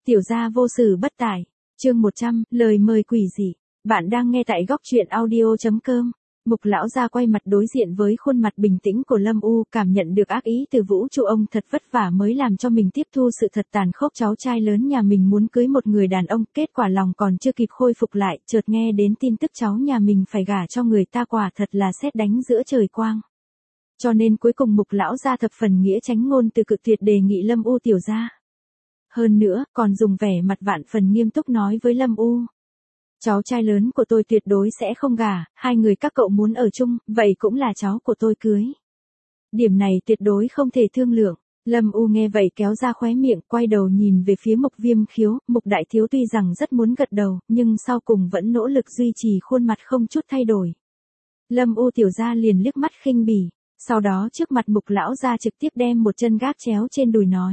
Tiểu gia vô sự bất tài. Chương 100, lời mời quỷ dị. Bạn đang nghe tại góc truyện audio.com. Mục lão gia quay mặt đối diện với khuôn mặt bình tĩnh của Lâm U, cảm nhận được ác ý từ vũ trụ. Ông thật vất vả mới làm cho mình tiếp thu sự thật tàn khốc. Cháu trai lớn nhà mình muốn cưới một người đàn ông, kết quả lòng còn chưa kịp khôi phục lại, chợt nghe đến tin tức cháu nhà mình phải gả cho người ta, quả thật là sét đánh giữa trời quang. Cho nên cuối cùng Mục lão gia thập phần nghĩa chánh ngôn từ cực tuyệt đề nghị Lâm U tiểu gia. Hơn nữa, còn dùng vẻ mặt vạn phần nghiêm túc nói với Lâm U. Cháu trai lớn của tôi tuyệt đối sẽ không gả, hai người các cậu muốn ở chung, vậy cũng là cháu của tôi cưới. Điểm này tuyệt đối không thể thương lượng. Lâm U nghe vậy kéo ra khóe miệng, quay đầu nhìn về phía Mục Viêm Khiếu. Mục đại thiếu tuy rằng rất muốn gật đầu, nhưng sau cùng vẫn nỗ lực duy trì khuôn mặt không chút thay đổi. Lâm U tiểu gia liền liếc mắt khinh bỉ, sau đó trước mặt Mục lão gia trực tiếp đem một chân gác chéo trên đùi nói.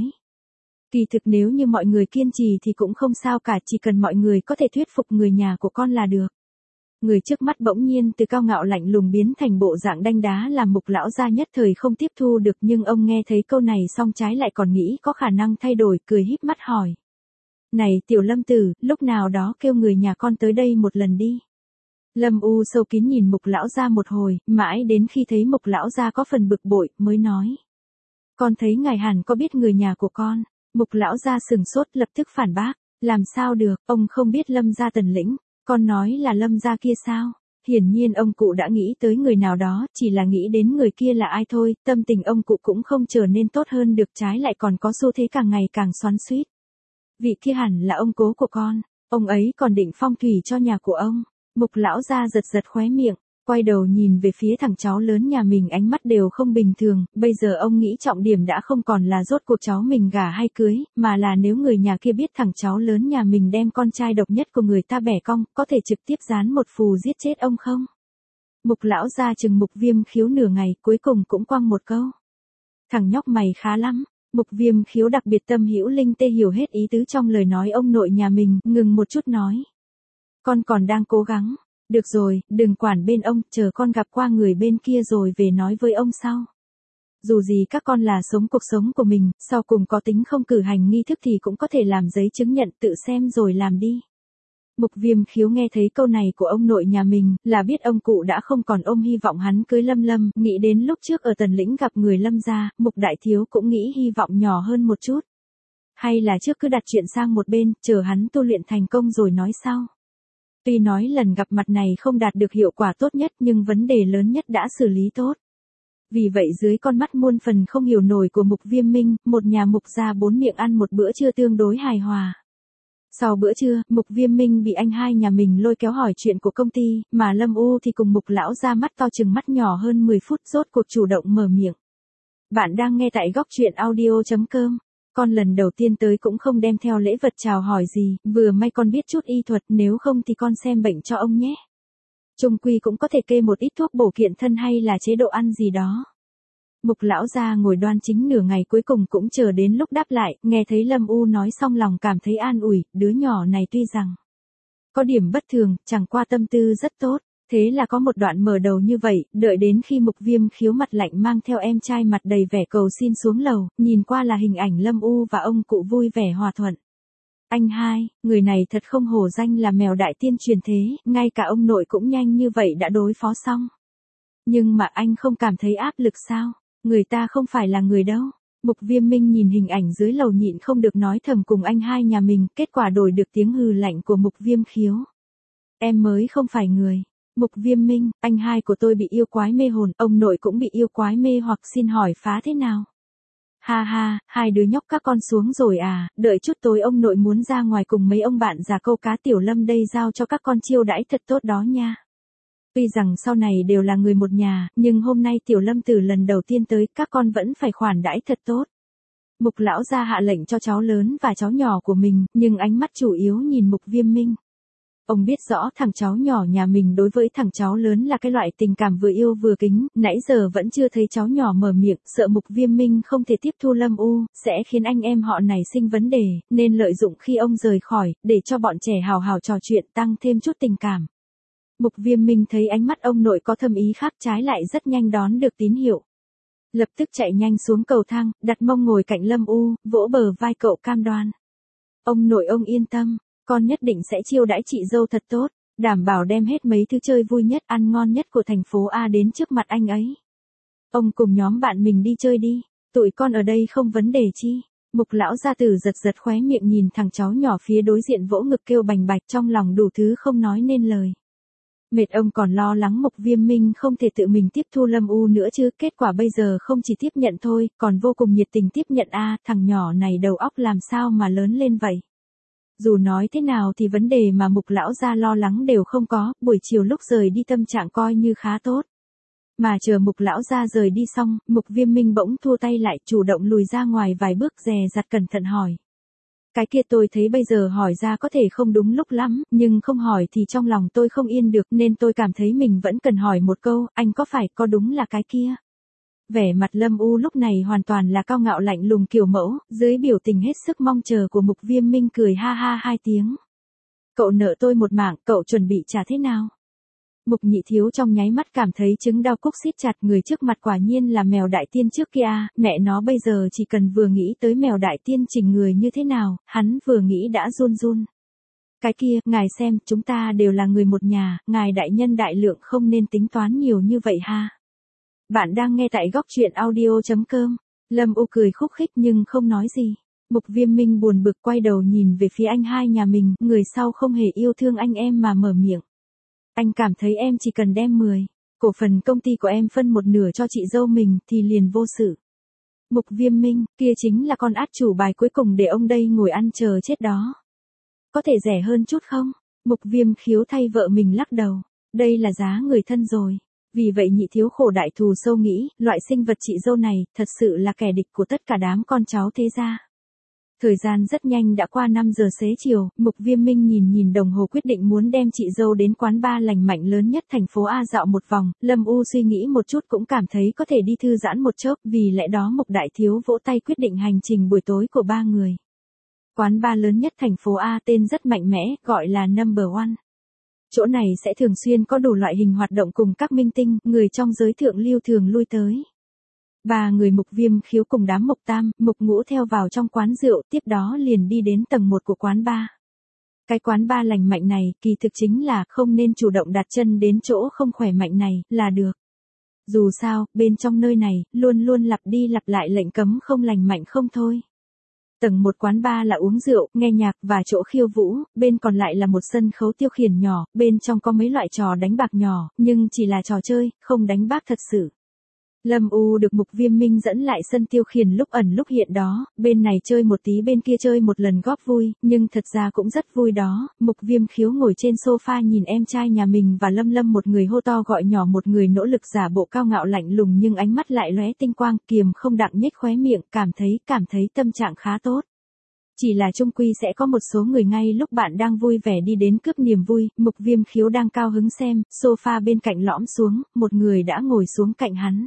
Kỳ thực nếu như mọi người kiên trì thì cũng không sao cả, chỉ cần mọi người có thể thuyết phục người nhà của con là được. Người trước mắt bỗng nhiên từ cao ngạo lạnh lùng biến thành bộ dạng đanh đá, làm Mục lão gia nhất thời không tiếp thu được, nhưng ông nghe thấy câu này xong trái lại còn nghĩ có khả năng thay đổi, cười híp mắt hỏi. Này tiểu Lâm tử, lúc nào đó kêu người nhà con tới đây một lần đi. Lâm U sâu kín nhìn Mục lão gia một hồi, mãi đến khi thấy Mục lão gia có phần bực bội, mới nói. Con thấy ngài hẳn có biết người nhà của con. Mục lão gia sừng sốt, lập tức phản bác, làm sao được, ông không biết Lâm gia Tần Lĩnh, con nói là Lâm gia kia sao? Hiển nhiên ông cụ đã nghĩ tới người nào đó, chỉ là nghĩ đến người kia là ai thôi, tâm tình ông cụ cũng không trở nên tốt hơn được, trái lại còn có xu thế càng ngày càng xoắn xuýt. Vị kia hẳn là ông cố của con, ông ấy còn định phong thủy cho nhà của ông. Mục lão gia giật giật khóe miệng, quay đầu nhìn về phía thằng cháu lớn nhà mình, ánh mắt đều không bình thường. Bây giờ ông nghĩ trọng điểm đã không còn là rốt cuộc cháu mình gả hay cưới, mà là nếu người nhà kia biết thằng cháu lớn nhà mình đem con trai độc nhất của người ta bẻ cong, có thể trực tiếp dán một phù giết chết ông không? Mục lão gia chừng Mục Viêm Khiếu nửa ngày, cuối cùng cũng quăng một câu. Thằng nhóc mày khá lắm. Mục Viêm Khiếu đặc biệt tâm hữu linh tê, hiểu hết ý tứ trong lời nói ông nội nhà mình, ngừng một chút nói. Con còn đang cố gắng. Được rồi, đừng quản bên ông, chờ con gặp qua người bên kia rồi về nói với ông sau. Dù gì các con là sống cuộc sống của mình, sau cùng có tính không cử hành nghi thức thì cũng có thể làm giấy chứng nhận, tự xem rồi làm đi. Mục Viêm Khiếu nghe thấy câu này của ông nội nhà mình, là biết ông cụ đã không còn ôm hy vọng hắn cưới Lâm Lâm, nghĩ đến lúc trước ở Tần Lĩnh gặp người Lâm gia, Mục đại thiếu cũng nghĩ hy vọng nhỏ hơn một chút. Hay là trước cứ đặt chuyện sang một bên, chờ hắn tu luyện thành công rồi nói sau. Tuy nói lần gặp mặt này không đạt được hiệu quả tốt nhất, nhưng vấn đề lớn nhất đã xử lý tốt. Vì vậy dưới con mắt muôn phần không hiểu nổi của Mục Viêm Minh, một nhà Mục gia bốn miệng ăn một bữa trưa tương đối hài hòa. Sau bữa trưa, Mục Viêm Minh bị anh hai nhà mình lôi kéo hỏi chuyện của công ty, mà Lâm U thì cùng Mục lão ra mắt to chừng mắt nhỏ hơn 10 phút, rốt cuộc chủ động mở miệng. Bạn đang nghe tại góc truyện audio.com. Con lần đầu tiên tới cũng không đem theo lễ vật chào hỏi gì, vừa may con biết chút y thuật, nếu không thì con xem bệnh cho ông nhé. Chung quy cũng có thể kê một ít thuốc bổ kiện thân hay là chế độ ăn gì đó. Mục lão gia ngồi đoan chính nửa ngày, cuối cùng cũng chờ đến lúc đáp lại, nghe thấy Lâm U nói xong lòng cảm thấy an ủi, đứa nhỏ này tuy rằng có điểm bất thường, chẳng qua tâm tư rất tốt. Thế là có một đoạn mở đầu như vậy, đợi đến khi Mục Viêm Khiếu mặt lạnh mang theo em trai mặt đầy vẻ cầu xin xuống lầu, nhìn qua là hình ảnh Lâm U và ông cụ vui vẻ hòa thuận. Anh hai, người này thật không hổ danh là mèo đại tiên truyền thế, ngay cả ông nội cũng nhanh như vậy đã đối phó xong. Nhưng mà anh không cảm thấy áp lực sao? Người ta không phải là người đâu. Mục Viêm Minh nhìn hình ảnh dưới lầu nhịn không được nói thầm cùng anh hai nhà mình, kết quả đổi được tiếng hừ lạnh của Mục Viêm Khiếu. Em mới không phải người. Mục Viêm Minh, anh hai của tôi bị yêu quái mê hồn, ông nội cũng bị yêu quái mê hoặc, xin hỏi phá thế nào? Ha ha, hai đứa nhóc các con xuống rồi à, đợi chút tối ông nội muốn ra ngoài cùng mấy ông bạn già câu cá, Tiểu Lâm đây giao cho các con chiêu đãi thật tốt đó nha. Tuy rằng sau này đều là người một nhà, nhưng hôm nay Tiểu Lâm từ lần đầu tiên tới, các con vẫn phải khoản đãi thật tốt. Mục lão gia hạ lệnh cho cháu lớn và cháu nhỏ của mình, nhưng ánh mắt chủ yếu nhìn Mục Viêm Minh. Ông biết rõ thằng cháu nhỏ nhà mình đối với thằng cháu lớn là cái loại tình cảm vừa yêu vừa kính, nãy giờ vẫn chưa thấy cháu nhỏ mở miệng, sợ Mục Viêm Minh không thể tiếp thu Lâm U, sẽ khiến anh em họ này sinh vấn đề, nên lợi dụng khi ông rời khỏi, để cho bọn trẻ hào hào trò chuyện, tăng thêm chút tình cảm. Mục Viêm Minh thấy ánh mắt ông nội có thâm ý khác, trái lại rất nhanh đón được tín hiệu. Lập tức chạy nhanh xuống cầu thang, đặt mông ngồi cạnh Lâm U, vỗ bờ vai cậu cam đoan. Ông nội ông yên tâm, con nhất định sẽ chiêu đãi chị dâu thật tốt, đảm bảo đem hết mấy thứ chơi vui nhất ăn ngon nhất của thành phố A đến trước mặt anh ấy. Ông cùng nhóm bạn mình đi chơi đi, tụi con ở đây không vấn đề chi. Mục lão gia tử giật giật khóe miệng nhìn thằng cháu nhỏ phía đối diện vỗ ngực kêu bành bạch trong lòng đủ thứ không nói nên lời. Mệt ông còn lo lắng Mục Viêm Minh không thể tự mình tiếp thu Lâm U nữa chứ, kết quả bây giờ không chỉ tiếp nhận thôi, còn vô cùng nhiệt tình tiếp nhận thằng nhỏ này đầu óc làm sao mà lớn lên vậy. Dù nói thế nào thì vấn đề mà Mục lão gia lo lắng đều không có, buổi chiều lúc rời đi tâm trạng coi như khá tốt. Mà chờ Mục lão gia rời đi xong, Mục Viêm Minh bỗng thua tay lại, chủ động lùi ra ngoài vài bước dè dặt cẩn thận hỏi. Cái kia tôi thấy bây giờ hỏi ra có thể không đúng lúc lắm, nhưng không hỏi thì trong lòng tôi không yên được nên tôi cảm thấy mình vẫn cần hỏi một câu, anh có phải có đúng là cái kia? Vẻ mặt Lâm U lúc này hoàn toàn là cao ngạo lạnh lùng kiểu mẫu, dưới biểu tình hết sức mong chờ của Mục Viêm Minh cười ha ha hai tiếng. Cậu nợ tôi một mạng, cậu chuẩn bị trả thế nào? Mục Nhị Thiếu trong nháy mắt cảm thấy trứng đau cúc siết chặt, người trước mặt quả nhiên là mèo đại tiên trước kia, mẹ nó bây giờ chỉ cần vừa nghĩ tới mèo đại tiên chỉnh người như thế nào, hắn vừa nghĩ đã run run. Cái kia, ngài xem, chúng ta đều là người một nhà, ngài đại nhân đại lượng không nên tính toán nhiều như vậy ha. Bạn đang nghe tại góc truyện audio.com. Lâm U cười khúc khích nhưng không nói gì. Mục Viêm Minh buồn bực quay đầu nhìn về phía anh hai nhà mình, người sau không hề yêu thương anh em mà mở miệng. Anh cảm thấy em chỉ cần đem 10 cổ phần công ty của em phân một nửa cho chị dâu mình thì liền vô sự. Mục Viêm Minh, kia chính là con át chủ bài cuối cùng để ông đây ngồi ăn chờ chết đó. Có thể rẻ hơn chút không? Mục Viêm Khiếu thay vợ mình lắc đầu. Đây là giá người thân rồi. Vì vậy Nhị Thiếu khổ đại thù sâu nghĩ, loại sinh vật chị dâu này thật sự là kẻ địch của tất cả đám con cháu thế gia. Thời gian rất nhanh đã qua 5 giờ xế chiều, Mục Viêm Minh nhìn đồng hồ quyết định muốn đem chị dâu đến quán bar lành mạnh lớn nhất thành phố A dạo một vòng, Lâm U suy nghĩ một chút cũng cảm thấy có thể đi thư giãn một chốc, vì lẽ đó Mục Đại Thiếu vỗ tay quyết định hành trình buổi tối của ba người. Quán bar lớn nhất thành phố A tên rất mạnh mẽ, gọi là Number One. Chỗ này sẽ thường xuyên có đủ loại hình hoạt động cùng các minh tinh, người trong giới thượng lưu thường lui tới. Ba người Mục Viêm Khiếu cùng đám Mục Tam, Mục Ngũ theo vào trong quán rượu, tiếp đó liền đi đến tầng 1 của quán bar. Cái quán bar lành mạnh này, kỳ thực chính là không nên chủ động đặt chân đến chỗ không khỏe mạnh này, là được. Dù sao, bên trong nơi này, luôn luôn lặp đi lặp lại lệnh cấm không lành mạnh không thôi. Tầng 1 quán bar là uống rượu, nghe nhạc và chỗ khiêu vũ, bên còn lại là một sân khấu tiêu khiển nhỏ, bên trong có mấy loại trò đánh bạc nhỏ, nhưng chỉ là trò chơi, không đánh bạc thật sự. Lâm U được Mục Viêm Minh dẫn lại sân tiêu khiển lúc ẩn lúc hiện đó, bên này chơi một tí bên kia chơi một lần góp vui, nhưng thật ra cũng rất vui đó. Mục Viêm Khiếu ngồi trên sofa nhìn em trai nhà mình và Lâm Lâm, một người hô to gọi nhỏ, một người nỗ lực giả bộ cao ngạo lạnh lùng nhưng ánh mắt lại lóe tinh quang, kiềm không đặng nhếch khóe miệng, cảm thấy tâm trạng khá tốt. Chỉ là chung quy sẽ có một số người ngay lúc bạn đang vui vẻ đi đến cướp niềm vui. Mục Viêm Khiếu đang cao hứng xem, sofa bên cạnh lõm xuống, một người đã ngồi xuống cạnh hắn.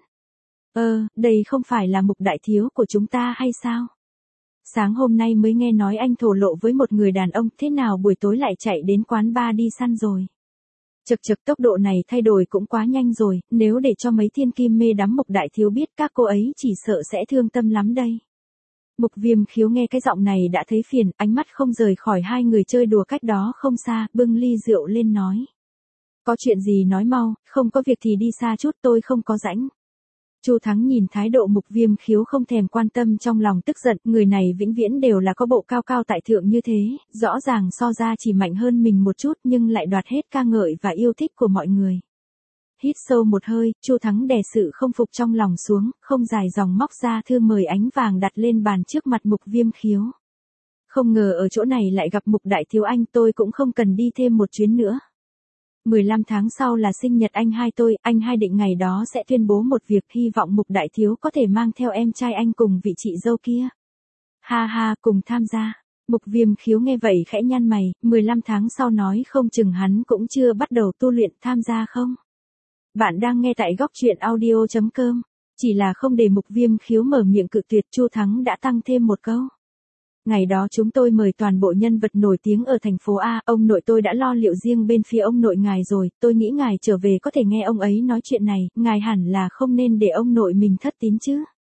Đây không phải là Mục Đại Thiếu của chúng ta hay sao? Sáng hôm nay mới nghe nói anh thổ lộ với một người đàn ông, thế nào buổi tối lại chạy đến quán bar đi săn rồi? Chật tốc độ này thay đổi cũng quá nhanh rồi, nếu để cho mấy thiên kim mê đắm Mục Đại Thiếu biết các cô ấy chỉ sợ sẽ thương tâm lắm đây. Mục Viêm Khiếu nghe cái giọng này đã thấy phiền, ánh mắt không rời khỏi hai người chơi đùa cách đó không xa, bưng ly rượu lên nói. Có chuyện gì nói mau, không có việc thì đi xa chút, tôi không có rãnh. Chu Thắng nhìn thái độ Mục Viêm Khiếu không thèm quan tâm trong lòng tức giận, người này vĩnh viễn đều là có bộ cao cao tại thượng như thế, rõ ràng so ra chỉ mạnh hơn mình một chút nhưng lại đoạt hết ca ngợi và yêu thích của mọi người. Hít sâu một hơi, Chu Thắng đè sự không phục trong lòng xuống, không dài dòng móc ra thư mời ánh vàng đặt lên bàn trước mặt Mục Viêm Khiếu. Không ngờ ở chỗ này lại gặp Mục Đại Thiếu anh, tôi cũng không cần đi thêm một chuyến nữa. 15 tháng sau là sinh nhật anh hai tôi, anh hai định ngày đó sẽ tuyên bố một việc, hy vọng Mục Đại Thiếu có thể mang theo em trai anh cùng vị chị dâu kia. Ha ha, cùng tham gia. Mục Viêm Khiếu nghe vậy khẽ nhăn mày, 15 tháng sau nói không chừng hắn cũng chưa bắt đầu tu luyện, tham gia không? Bạn đang nghe tại góc truyện audio.com. Chỉ là không để Mục Viêm Khiếu mở miệng cự tuyệt, Chu Thắng đã tăng thêm một câu. Ngày đó chúng tôi mời toàn bộ nhân vật nổi tiếng ở thành phố A, ông nội tôi đã lo liệu riêng bên phía ông nội ngài rồi, tôi nghĩ ngài trở về có thể nghe ông ấy nói chuyện này, ngài hẳn là không nên để ông nội mình thất tín chứ.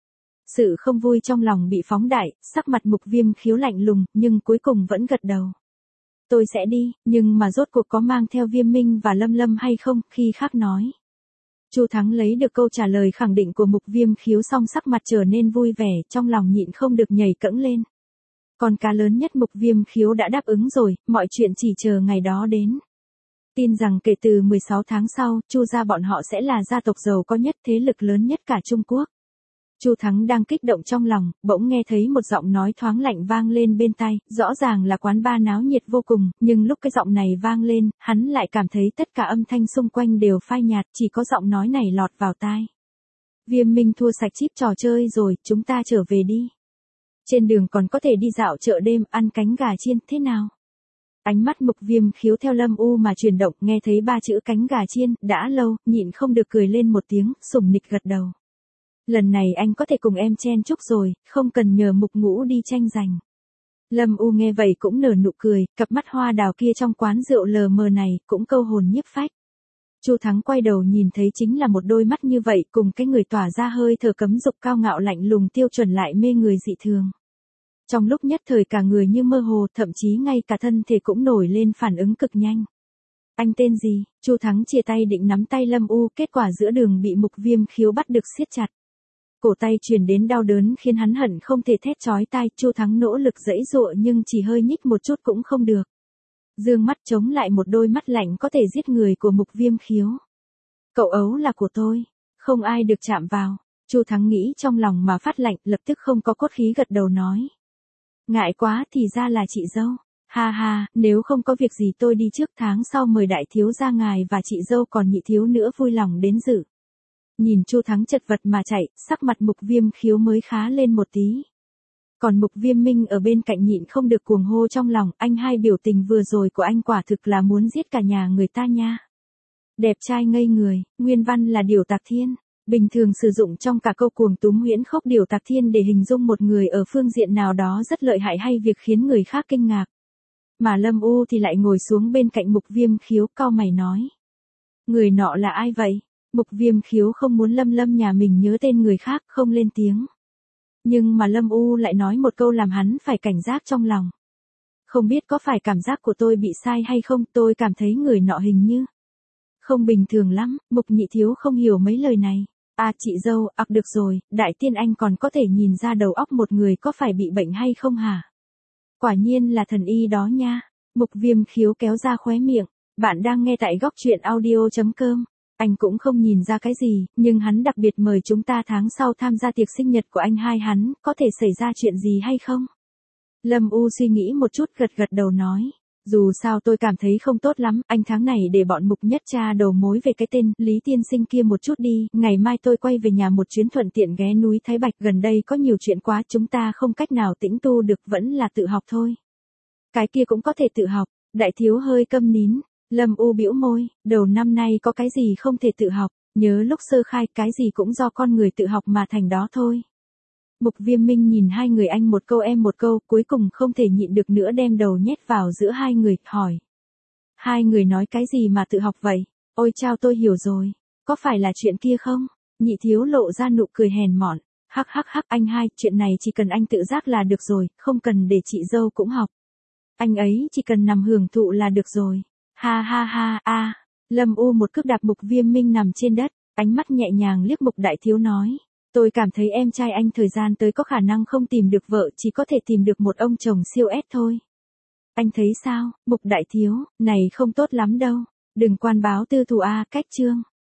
Sự không vui trong lòng bị phóng đại, sắc mặt Mục Viêm Khiếu lạnh lùng, nhưng cuối cùng vẫn gật đầu. Tôi sẽ đi, nhưng mà rốt cuộc có mang theo Viêm Minh và Lâm Lâm hay không, khi khác nói. Chu Thắng lấy được câu trả lời khẳng định của Mục Viêm Khiếu xong sắc mặt trở nên vui vẻ, trong lòng nhịn không được nhảy cẫng lên. Con cá lớn nhất Mục Viêm Khiếu đã đáp ứng rồi, mọi chuyện chỉ chờ ngày đó đến. Tin rằng kể từ 16 tháng sau, Chu gia bọn họ sẽ là gia tộc giàu có nhất, thế lực lớn nhất cả Trung Quốc. Chu Thắng đang kích động trong lòng, bỗng nghe thấy một giọng nói thoáng lạnh vang lên bên tai, rõ ràng là quán bar náo nhiệt vô cùng, nhưng lúc cái giọng này vang lên, hắn lại cảm thấy tất cả âm thanh xung quanh đều phai nhạt, chỉ có giọng nói này lọt vào tai. Viêm Minh thua sạch chip trò chơi rồi, chúng ta trở về đi. Trên đường còn có thể đi dạo chợ đêm, ăn cánh gà chiên, thế nào? Ánh mắt Mục Viêm Khiếu theo Lâm U mà chuyển động, nghe thấy ba chữ cánh gà chiên, đã lâu, nhịn không được cười lên một tiếng, sủng nịch gật đầu. Lần này anh có thể cùng em chen chúc rồi, không cần nhờ Mục Ngũ đi tranh giành. Lâm U nghe vậy cũng nở nụ cười, cặp mắt hoa đào kia trong quán rượu lờ mờ này, cũng câu hồn nhiếp phách. Chu Thắng quay đầu nhìn thấy chính là một đôi mắt như vậy, cùng cái người tỏa ra hơi thở cấm dục cao ngạo lạnh lùng tiêu chuẩn lại mê người dị thường. Trong lúc nhất thời cả người như mơ hồ, thậm chí ngay cả thân thể cũng nổi lên phản ứng cực nhanh. Anh tên gì? Chu Thắng chia tay định nắm tay Lâm U, kết quả giữa đường bị Mục Viêm Khiếu bắt được siết chặt. Cổ tay truyền đến đau đớn khiến hắn hận không thể thét chói tai, Chu Thắng nỗ lực giãy giụa nhưng chỉ hơi nhích một chút cũng không được. Dương mắt chống lại một đôi mắt lạnh có thể giết người của Mục Viêm Khiếu. Cậu ấu là của tôi, không ai được chạm vào. Chu Thắng nghĩ trong lòng mà phát lạnh, lập tức không có cốt khí gật đầu nói. Ngại quá, thì ra là chị dâu. Ha ha, nếu không có việc gì tôi đi trước, tháng sau mời đại thiếu gia ngài và chị dâu còn nhị thiếu nữa vui lòng đến dự. Nhìn Chu Thắng chật vật mà chạy, sắc mặt Mục Viêm Khiếu mới khá lên một tí. Còn Mục Viêm Minh ở bên cạnh nhịn không được cuồng hô trong lòng, anh hai biểu tình vừa rồi của anh quả thực là muốn giết cả nhà người ta nha. Đẹp trai ngây người, nguyên văn là Điểu Tạc Thiên. Bình thường sử dụng trong cả câu cuồng túm huyễn khốc Điểu Tạc Thiên để hình dung một người ở phương diện nào đó rất lợi hại hay việc khiến người khác kinh ngạc. Mà Lâm U thì lại ngồi xuống bên cạnh Mục Viêm Khiếu, cau mày nói. Người nọ là ai vậy? Mục Viêm Khiếu không muốn Lâm Lâm nhà mình nhớ tên người khác, không lên tiếng. Nhưng mà Lâm U lại nói một câu làm hắn phải cảnh giác trong lòng. Không biết có phải cảm giác của tôi bị sai hay không, tôi cảm thấy người nọ hình như không bình thường lắm. Mục nhị thiếu không hiểu mấy lời này. À chị dâu, được rồi, đại tiên anh còn có thể nhìn ra đầu óc một người có phải bị bệnh hay không hả? Quả nhiên là thần y đó nha. Mục Viêm Khiếu kéo ra khóe miệng. Bạn đang nghe tại góc truyện audio.com. Anh cũng không nhìn ra cái gì, nhưng hắn đặc biệt mời chúng ta tháng sau tham gia tiệc sinh nhật của anh hai hắn, có thể xảy ra chuyện gì hay không? Lâm U suy nghĩ một chút gật gật đầu nói. Dù sao tôi cảm thấy không tốt lắm, anh tháng này để bọn Mục nhất tra đầu mối về cái tên Lý tiên sinh kia một chút đi, ngày mai tôi quay về nhà một chuyến thuận tiện ghé núi Thái Bạch, gần đây có nhiều chuyện quá, chúng ta không cách nào tĩnh tu được, vẫn là tự học thôi. Cái kia cũng có thể tự học, đại thiếu hơi câm nín. Lâm U bĩu môi, đầu năm nay có cái gì không thể tự học, nhớ lúc sơ khai cái gì cũng do con người tự học mà thành đó thôi. Mục Viêm Minh nhìn hai người anh một câu em một câu, cuối cùng không thể nhịn được nữa đem đầu nhét vào giữa hai người, hỏi. Hai người nói cái gì mà tự học vậy? Ôi chao tôi hiểu rồi, có phải là chuyện kia không? Nhị thiếu lộ ra nụ cười hèn mọn, hắc anh hai, chuyện này chỉ cần anh tự giác là được rồi, không cần để chị dâu cũng học. Anh ấy chỉ cần nằm hưởng thụ là được rồi. Ha ha ha. Lâm U một cước đạp Mục Viêm Minh nằm trên đất, ánh mắt nhẹ nhàng liếc Mục đại thiếu nói. Tôi cảm thấy em trai anh thời gian tới có khả năng không tìm được vợ, chỉ có thể tìm được một ông chồng siêu S thôi. Anh thấy sao, Mục đại thiếu, này không tốt lắm đâu. Đừng quan báo tư thù cách chương.